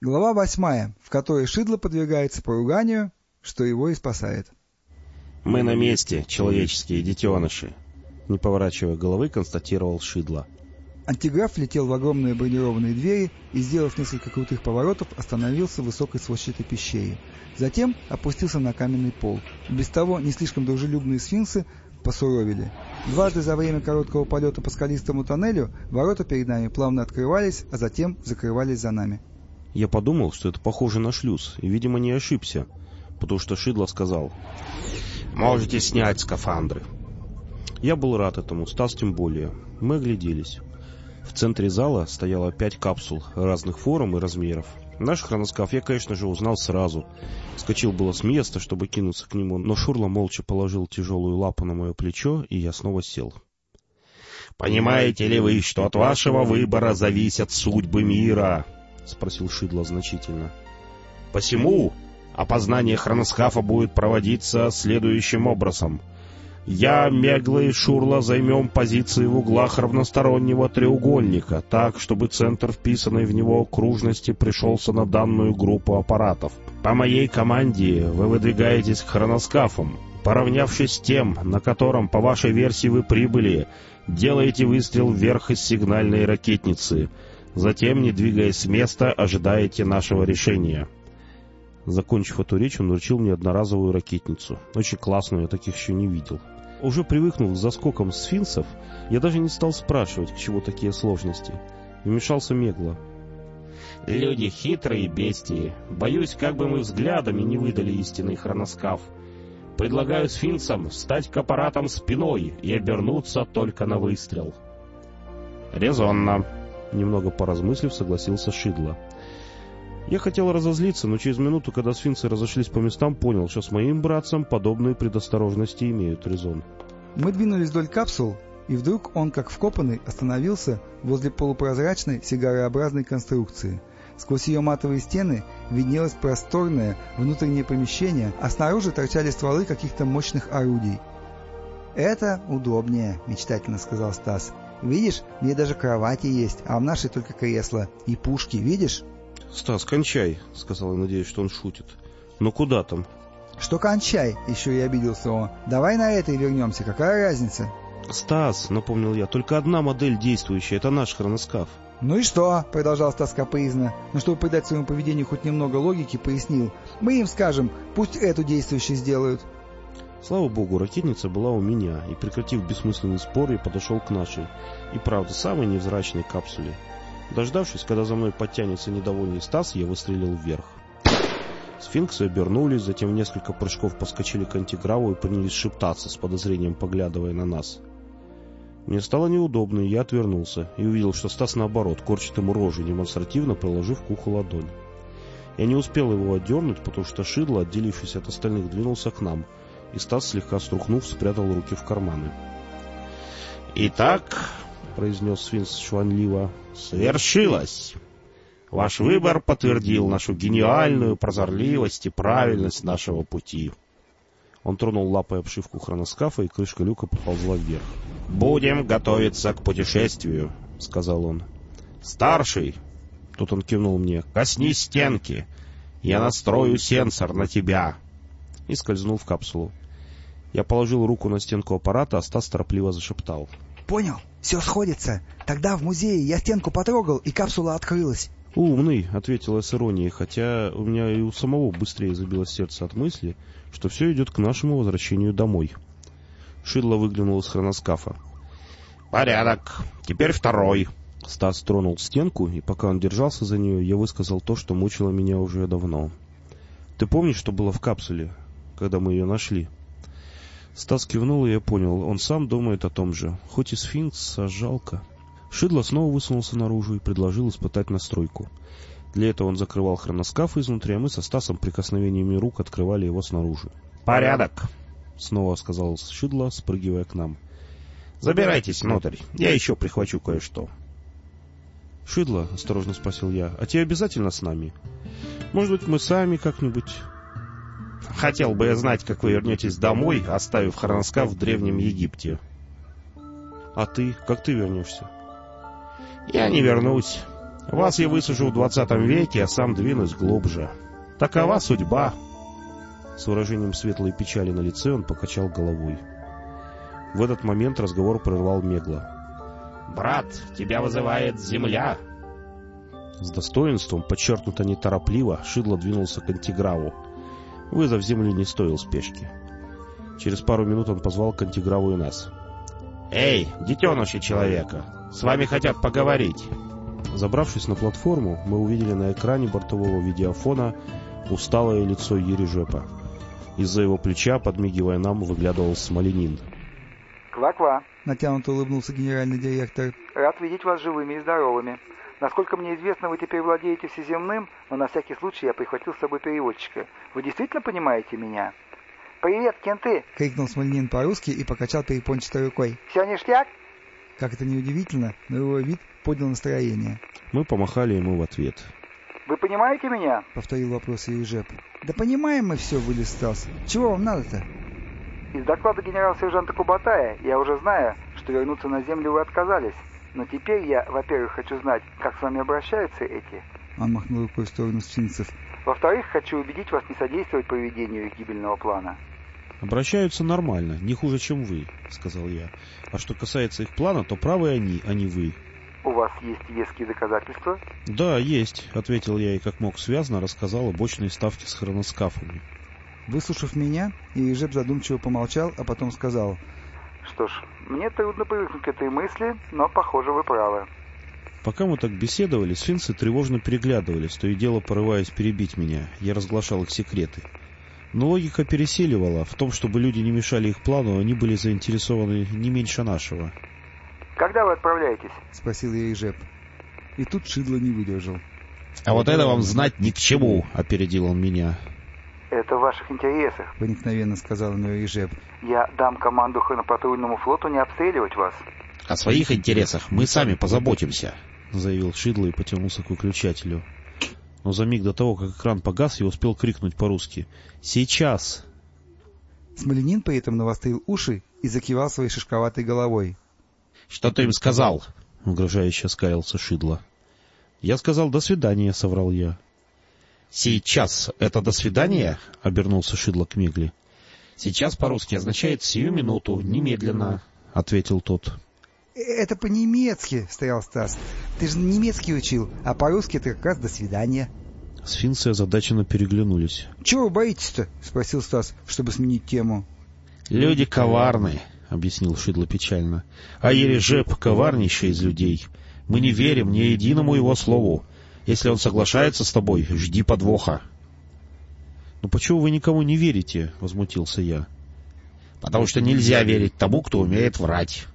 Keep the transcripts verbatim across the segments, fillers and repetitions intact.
Глава восьмая, в которой Шидло подвергается поруганию, что его и спасает. «Мы на месте, человеческие детеныши», — не поворачивая головы, констатировал Шидло. Антиграф летел в огромные бронированные двери и, сделав несколько крутых поворотов, остановился в высокой сводчатой пещере. Затем опустился на каменный пол. Без того не слишком дружелюбные сфинксы посуровили. Дважды за время короткого полета по скалистому тоннелю ворота перед нами плавно открывались, а затем закрывались за нами. Я подумал, что это похоже на шлюз, и, видимо, не ошибся, потому что Шидло сказал: «Можете снять скафандры». Я был рад этому, Стас тем более. Мы огляделись. В центре зала стояло пять капсул разных форм и размеров. Наш хроноскаф я, конечно же, узнал сразу. Скочил было с места, чтобы кинуться к нему, но Шурло молча положил тяжелую лапу на мое плечо, и я снова сел. «Понимаете ли вы, что от вашего выбора зависят судьбы мира?» — спросил Шидло значительно. «Посему опознание хроноскафа будет проводиться следующим образом. Я, Мегла и Шурло займем позиции в углах равностороннего треугольника, так, чтобы центр вписанной в него окружности пришелся на данную группу аппаратов. По моей команде вы выдвигаетесь к хроноскафам. Поравнявшись с тем, на котором, по вашей версии, вы прибыли, делаете выстрел вверх из сигнальной ракетницы. Затем, не двигаясь с места, ожидаете нашего решения». Закончив эту речь, он вручил мне одноразовую ракетницу. Очень классную, я таких еще не видел. Уже привыкнув к заскокам сфинксов, я даже не стал спрашивать, к чему такие сложности. Вмешался Мегла. «Люди хитрые бестии. Боюсь, как бы мы взглядами не выдали истинный хроноскаф. Предлагаю сфинксам встать к аппаратам спиной и обернуться только на выстрел». «Резонно», — немного поразмыслив, согласился Шидло. Я хотел разозлиться, но через минуту, когда сфинксы разошлись по местам, понял, что с моим братцем подобные предосторожности имеют резон. Мы двинулись вдоль капсул, и вдруг он, как вкопанный, остановился возле полупрозрачной сигарообразной конструкции. Сквозь ее матовые стены виднелось просторное внутреннее помещение, а снаружи торчали стволы каких-то мощных орудий. «Это удобнее», — мечтательно сказал Стас. «Видишь, мне даже кровати есть, а в нашей только кресло. И пушки, видишь?» «Стас, кончай», — сказал я, надеясь, что он шутит. «Но куда там?» «Что кончай?» — еще и обиделся он. «Давай на это и вернемся, какая разница?» «Стас», — напомнил я, — «только одна модель действующая, это наш хроноскаф». «Ну и что?» — продолжал Стас капризно, но чтобы придать своему поведению хоть немного логики, пояснил. «Мы им скажем, пусть эту действующую сделают». Слава богу, ракетница была у меня, и, прекратив бессмысленный спор, я подошел к нашей, и правда, самой невзрачной капсуле. Дождавшись, когда за мной подтянется недовольный Стас, я выстрелил вверх. Сфинксы обернулись, затем в несколько прыжков поскочили к антиграву и принялись шептаться, с подозрением поглядывая на нас. Мне стало неудобно, и я отвернулся, и увидел, что Стас, наоборот, корчит ему рожу, демонстративно приложив к уху ладонь. Я не успел его отдернуть, потому что Шидло, отделившись от остальных, двинулся к нам, и Стас, слегка струхнув, спрятал руки в карманы. «Итак», — произнес сфинкс шванливо, — «свершилось! Ваш выбор подтвердил нашу гениальную прозорливость и правильность нашего пути». Он тронул лапой обшивку хроноскафа, и крышка люка поползла вверх. «Будем готовиться к путешествию», — сказал он. «Старший», — тут он кивнул мне, — «коснись стенки. Я настрою сенсор на тебя». И скользнул в капсулу. Я положил руку на стенку аппарата, а Стас торопливо зашептал. «Понял, все сходится. Тогда в музее я стенку потрогал, и капсула открылась». «Умный», — ответил я с иронией, хотя у меня и у самого быстрее забилось сердце от мысли, что все идет к нашему возвращению домой. Шидло выглянул из хроноскафа. «Порядок. Теперь второй». Стас тронул стенку, и пока он держался за нее, я высказал то, что мучило меня уже давно. «Ты помнишь, что было в капсуле, когда мы ее нашли?» Стас кивнул, и я понял, он сам думает о том же. Хоть и сфинкс, а жалко. Шидло снова высунулся наружу и предложил испытать настройку. Для этого он закрывал хроноскаф изнутри, а мы со Стасом прикосновениями рук открывали его снаружи. «Порядок», — снова сказал Шидло, спрыгивая к нам. «Забирайтесь внутрь, я еще прихвачу кое-что». «Шидло», — осторожно спросил я, — «а те обязательно с нами? Может быть, мы сами как-нибудь...» «Хотел бы я знать, как вы вернетесь домой, оставив хроноскаф в Древнем Египте». «А ты? Как ты вернешься?» «Я не вернусь. Вас я высажу в двадцатом веке, а сам двинусь глубже. Такова судьба. С выражением светлой печали на лице он покачал головой. В этот момент разговор прервал Мегла. «Брат, тебя вызывает земля!» С достоинством, подчеркнуто неторопливо, Шидло двинулся к антиграву. Вызов земли не стоил спешки. Через пару минут он позвал к антиграву и нас. «Эй, детеныши человека, с вами хотят поговорить!» Забравшись на платформу, мы увидели на экране бортового видеофона усталое лицо Ережепа. Из-за его плеча, подмигивая нам, выглядывал Смоленин. «Ква-ква!» — натянуто улыбнулся генеральный директор. «Рад видеть вас живыми и здоровыми. Насколько мне известно, вы теперь владеете всеземным, но на всякий случай я прихватил с собой переводчика. Вы действительно понимаете меня?» «Привет, кенты!» — крикнул Смоленин по-русски и покачал перепончатой рукой. «Все ништяк?» Как это ни удивительно, но его вид поднял настроение. Мы помахали ему в ответ. «Вы понимаете меня?» — повторил вопрос Ережеп. «Да понимаем мы все», — вылез Стас. «Чего вам надо-то?» «Из доклада генерал-сержанта Кубатая я уже знаю, что вернуться на землю вы отказались. Но теперь я, во-первых, хочу знать, как с вами обращаются эти...» Он махнул рукой в сторону сфинксов. «Во-вторых, хочу убедить вас не содействовать проведению их гибельного плана». «Обращаются нормально, не хуже, чем вы», — сказал я. «А что касается их плана, то правы они, а не вы». «У вас есть веские доказательства?» «Да, есть», — ответил я и как мог связно рассказал о бочной ставке с хроноскафами. Выслушав меня, Ережеп задумчиво помолчал, а потом сказал: «Что ж, мне трудно привыкнуть к этой мысли, но, похоже, вы правы». Пока мы так беседовали, сфинксы тревожно переглядывались, то и дело порываясь перебить меня. Я разглашал их секреты. Но логика переселивала. В том, чтобы люди не мешали их плану, они были заинтересованы не меньше нашего. «Когда вы отправляетесь?» — спросил Ережеп. И тут Шидло не выдержал. «А вот это вам знать ни к чему!» — опередил он меня. «Это в ваших интересах», — проникновенно сказал ему Ережеп. «Я дам команду хронопатрульному флоту не обстреливать вас». «О своих интересах мы сами позаботимся», — заявил Шидло и потянулся к выключателю. Но за миг до того, как экран погас, я успел крикнуть по-русски: «Сейчас!». Смоленин при этом навострил уши и закивал своей шишковатой головой. «Что ты им сказал?» — угрожающе оскалился Шидло. «Я сказал «до свидания», — соврал я. «Сейчас это «до свидания»?» — обернулся Шидло к Мегле. «Сейчас по-русски означает «сию минуту, немедленно», — ответил тот. «Это по-немецки», — стоял Стас. «Ты же немецкий учил, а по-русски это как раз «до свидания». Сфинксы озадаченно переглянулись. «Чего вы боитесь-то?» — спросил Стас, чтобы сменить тему. «Люди коварны», — объяснил Шидло печально. «А Ережеп коварнейший из людей. Мы не верим ни единому его слову. Если он соглашается с тобой, жди подвоха». «Ну почему вы никому не верите?» — возмутился я. «Потому что нельзя верить тому, кто умеет врать».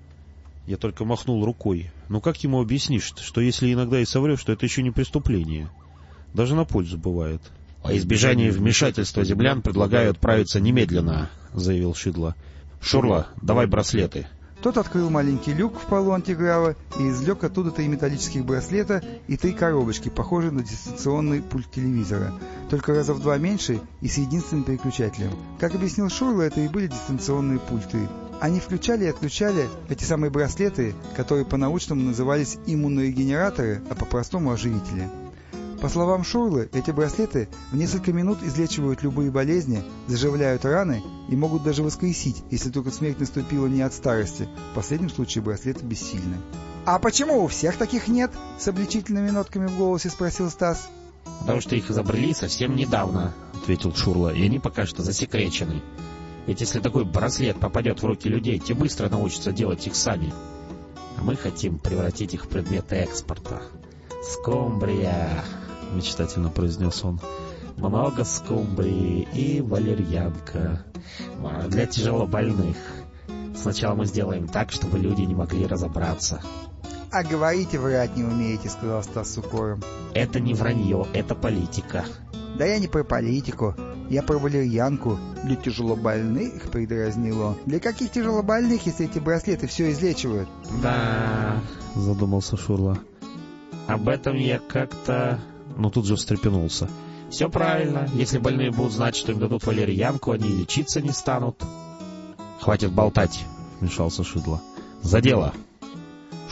Я только махнул рукой. Ну как ему объяснишь, что если иногда и соврешь, что это еще не преступление? Даже на пользу бывает. «Во избежание вмешательства землян предлагаю отправиться немедленно», — заявил Шидло. «Шурла, давай браслеты». Тот открыл маленький люк в полу антиграва и извлек оттуда три металлических браслета и три коробочки, похожие на дистанционный пульт телевизора, только раза в два меньше и с единственным переключателем. Как объяснил Шурла, это и были дистанционные пульты. Они включали и отключали эти самые браслеты, которые по-научному назывались иммунорегенераторы, а по-простому оживители. По словам Шурлы, эти браслеты в несколько минут излечивают любые болезни, заживляют раны и могут даже воскресить, если только смерть наступила не от старости. В последнем случае браслеты бессильны. «А почему у всех таких нет?» — с обличительными нотками в голосе спросил Стас. «Потому что их изобрели совсем недавно», — ответил Шурла, — «и они пока что засекречены. Ведь если такой браслет попадет в руки людей, те быстро научатся делать их сами. А мы хотим превратить их в предмет экспорта. Скумбрия», — мечтательно произнес он. «Много скумбрии и валерьянка. Для тяжелобольных. Сначала мы сделаем так, чтобы люди не могли разобраться». «А говорите, врать не умеете», — сказал Стас с укором. «Это не вранье, это политика». «Да я не про политику. Я про валерьянку. Для тяжелобольных», — передразнил он. «Для каких тяжелобольных, если эти браслеты все излечивают?» «Да», — задумался Шурла. «Об этом я как-то...» Но тут же встрепенулся. «Все правильно. Если больные будут знать, что им дадут валерьянку, они и лечиться не станут». «Хватит болтать», — вмешался Шидло. «За дело».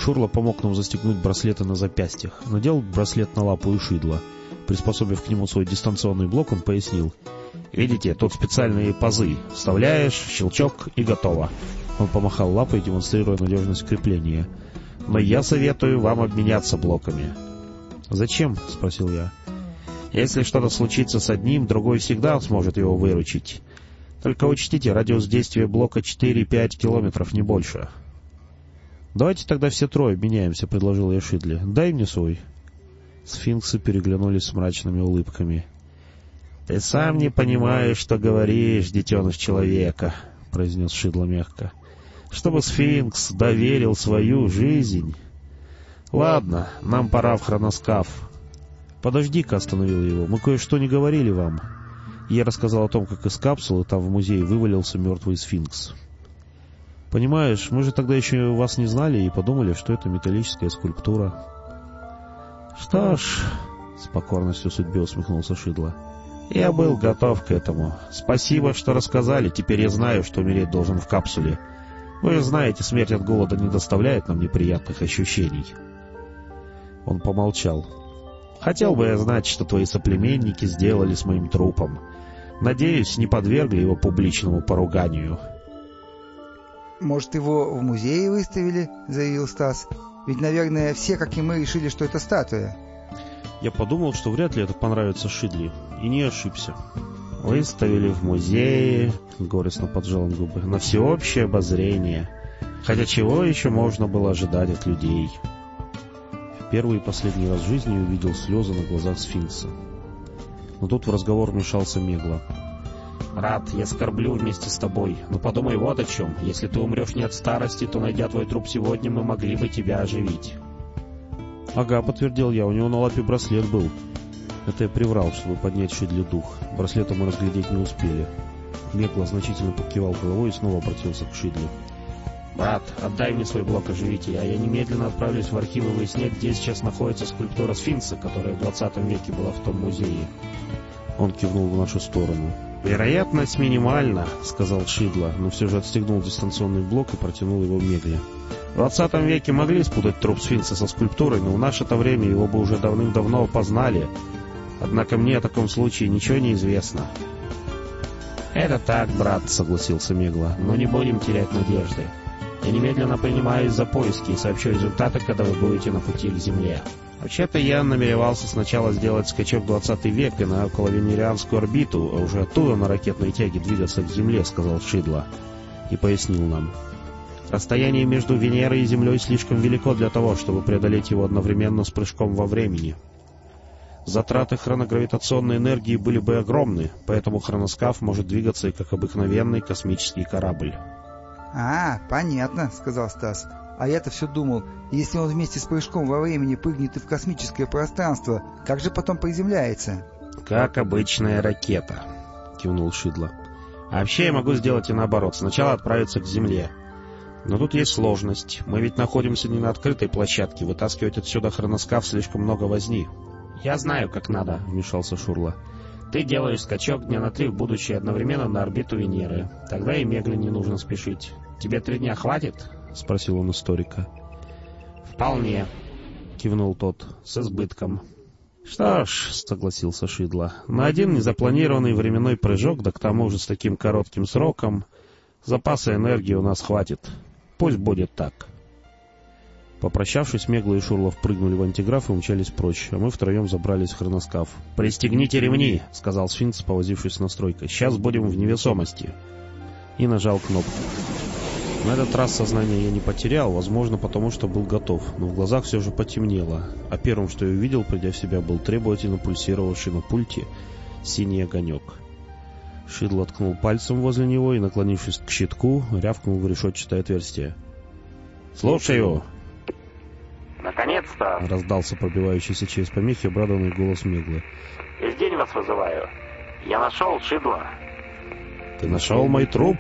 Шурла помог нам застегнуть браслеты на запястьях. Надел браслет на лапу и Шидла. Приспособив к нему свой дистанционный блок, он пояснил. «Видите, тут специальные пазы. Вставляешь, щелчок и готово». Он помахал лапой, демонстрируя надежность крепления. «Но я советую вам обменяться блоками». «Зачем?» — спросил я. «Если что-то случится с одним, другой всегда сможет его выручить. Только учтите, радиус действия блока четыре-пять километров, не больше». «Давайте тогда все трое обменяемся», — предложил я Шидле. «Дай мне свой». Сфинксы переглянулись с мрачными улыбками. «Ты сам не понимаешь, что говоришь, детеныш человека», — произнес Шидла мягко. «Чтобы сфинкс доверил свою жизнь...» «Ладно, нам пора в хроноскаф». «Подожди-ка», — остановил его, — «мы кое-что не говорили вам». Я рассказал о том, как из капсулы там в музее вывалился мертвый сфинкс. «Понимаешь, мы же тогда еще вас не знали и подумали, что это металлическая скульптура». «Что ж», — с покорностью судьбе усмехнулся Шидла, — «я был готов к этому. Спасибо, что рассказали, теперь я знаю, что умереть должен в капсуле. Вы же знаете, смерть от голода не доставляет нам неприятных ощущений». Он помолчал. «Хотел бы я знать, что твои соплеменники сделали с моим трупом. Надеюсь, не подвергли его публичному поруганию». «Может, его в музее выставили?» — заявил Стас. «Ведь, наверное, все, как и мы, решили, что это статуя». Я подумал, что вряд ли это понравится Шидле, и не ошибся. «Выставили в музее», — горестно поджал он губы, — «на всеобщее обозрение. Хотя чего еще можно было ожидать от людей?» В первый и последний раз в жизни я увидел слезы на глазах сфинкса. Но тут в разговор вмешался Мегла. «Брат, я скорблю вместе с тобой, но подумай вот о чем. Если ты умрешь не от старости, то, найдя твой труп сегодня, мы могли бы тебя оживить». «Ага», — подтвердил я, — «у него на лапе браслет был». Это я приврал, чтобы поднять Шидле дух. Браслета мы разглядеть не успели. Мегла значительно покивал головой и снова обратился к Шидле. «Брат, отдай мне свой блок оживителя, а я немедленно отправлюсь в архивы выяснять, где сейчас находится скульптура сфинкса, которая в двадцатом веке была в том музее». Он кивнул в нашу сторону. «Вероятность минимальна», — сказал Шидла, но все же отстегнул дистанционный блок и протянул его Мегле. «В двадцатом веке могли спутать труп сфинкса со скульптурой, но в наше-то время его бы уже давным-давно опознали. Однако мне о таком случае ничего не известно». «Это так, брат», — согласился Мегла, — «но не будем терять надежды. Я немедленно принимаюсь за поиски и сообщу результаты, когда вы будете на пути к Земле». «Вообще-то я намеревался сначала сделать скачок в двадцатый век и на околовенерианскую орбиту, а уже оттуда на ракетной тяге двигаться к Земле», — сказал Шидла и пояснил нам. «Расстояние между Венерой и Землей слишком велико для того, чтобы преодолеть его одновременно с прыжком во времени. Затраты хроногравитационной энергии были бы огромны, поэтому хроноскаф может двигаться и как обыкновенный космический корабль». «А, понятно», — сказал Стас. «А я-то все думал, если он вместе с прыжком во времени прыгнет и в космическое пространство, как же потом приземляется?» «Как обычная ракета», — кивнул Шидла. «А вообще я могу сделать и наоборот, сначала отправиться к Земле. Но тут есть сложность. Мы ведь находимся не на открытой площадке, вытаскивать отсюда хроноскаф слишком много возни». «Я знаю, как надо», — вмешался Шурла. «Ты делаешь скачок дня на три в будущее одновременно на орбиту Венеры. Тогда и Мегле не нужно спешить. Тебе три дня хватит?» — спросил он историка. «Вполне», — кивнул тот, — «с избытком». «Что ж», — согласился Шидла, — «на один незапланированный временной прыжок, да к тому же с таким коротким сроком, запаса энергии у нас хватит. Пусть будет так». Попрощавшись, Мегла и Шурла впрыгнули в антиграф и умчались прочь, а мы втроем забрались в хроноскаф. «Пристегните ремни», — сказал сфинкс, повозившись с настройкой. «Сейчас будем в невесомости». И нажал кнопку. На этот раз сознание я не потерял, возможно, потому что был готов, но в глазах все же потемнело, а первым, что я увидел, придя в себя, был требовательно пульсировавший на пульте синий огонек. Шидла ткнул пальцем возле него и, наклонившись к щитку, рявкнул в решетчатое отверстие. «Слушаю!» «Наконец-то!» — раздался пробивающийся через помехи обрадованный голос Меглы. «Весь день вас вызываю. Я нашел Шидла». «Ты нашел мой труп?»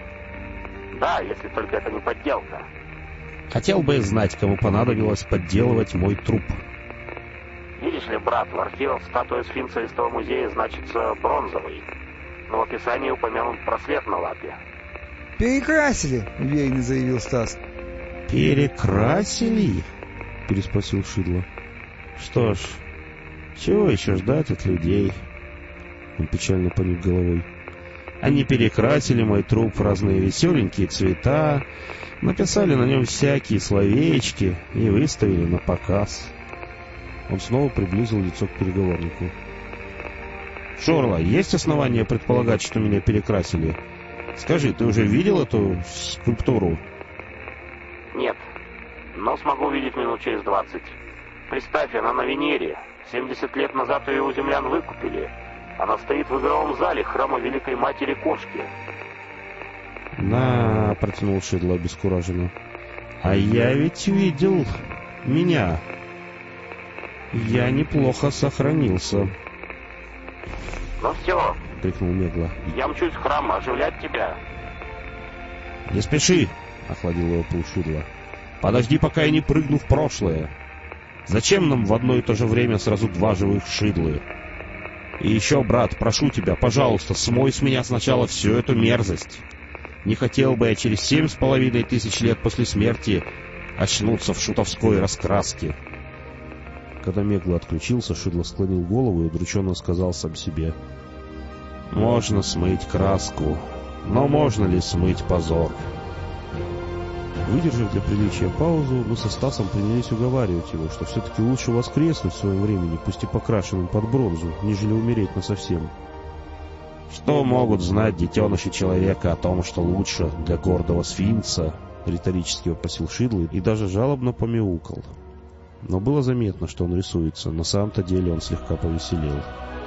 «Да, если только это не подделка». «Хотел бы знать, кому понадобилось подделывать мой труп». «Видишь ли, брат, в архивах статуя сфинкса из того музея значится бронзовый, но в описании упомянут браслет на лапе». «Перекрасили», — уверенно заявил Стас. «Перекрасили?» — переспросил Шидло. «Что ж, чего еще ждать от людей?» Он печально поник головой. «Они перекрасили мой труп в разные веселенькие цвета, написали на нем всякие словечки и выставили на показ». Он снова приблизил лицо к переговорнику. «Шурла, есть основания предполагать, что меня перекрасили? Скажи, ты уже видел эту скульптуру?» «Нет, но смогу увидеть минут через двадцать. Представь, она на Венере. семьдесят лет назад ее у землян выкупили. Она стоит в игровом зале храма Великой Матери Кошки». «На», — протянул Шидло обескураженно. «А я ведь видел меня. Я неплохо сохранился». «Ну все», — крикнул Мегла. «я мчусь в храм оживлять тебя». «Не спеши», — охладил его пыл Шидла. «Подожди, пока я не прыгну в прошлое. Зачем нам в одно и то же время сразу два живых Шидлы? И еще, брат, прошу тебя, пожалуйста, смой с меня сначала всю эту мерзость. Не хотел бы я через семь с половиной тысяч лет после смерти очнуться в шутовской раскраске». Когда Мегла отключился, Шидло склонил голову и удрученно сказал сам себе: «Можно смыть краску, но можно ли смыть позор?» Выдержав для приличия паузу, мы со Стасом принялись уговаривать его, что все-таки лучше воскреснуть в своем времени, пусть и покрашенным под бронзу, нежели умереть насовсем. «Что могут знать детеныши человека о том, что лучше для гордого сфинкса?» — риторически вопросил Шидло и даже жалобно помяукал. Но было заметно, что он рисуется, на самом-то деле он слегка повеселел.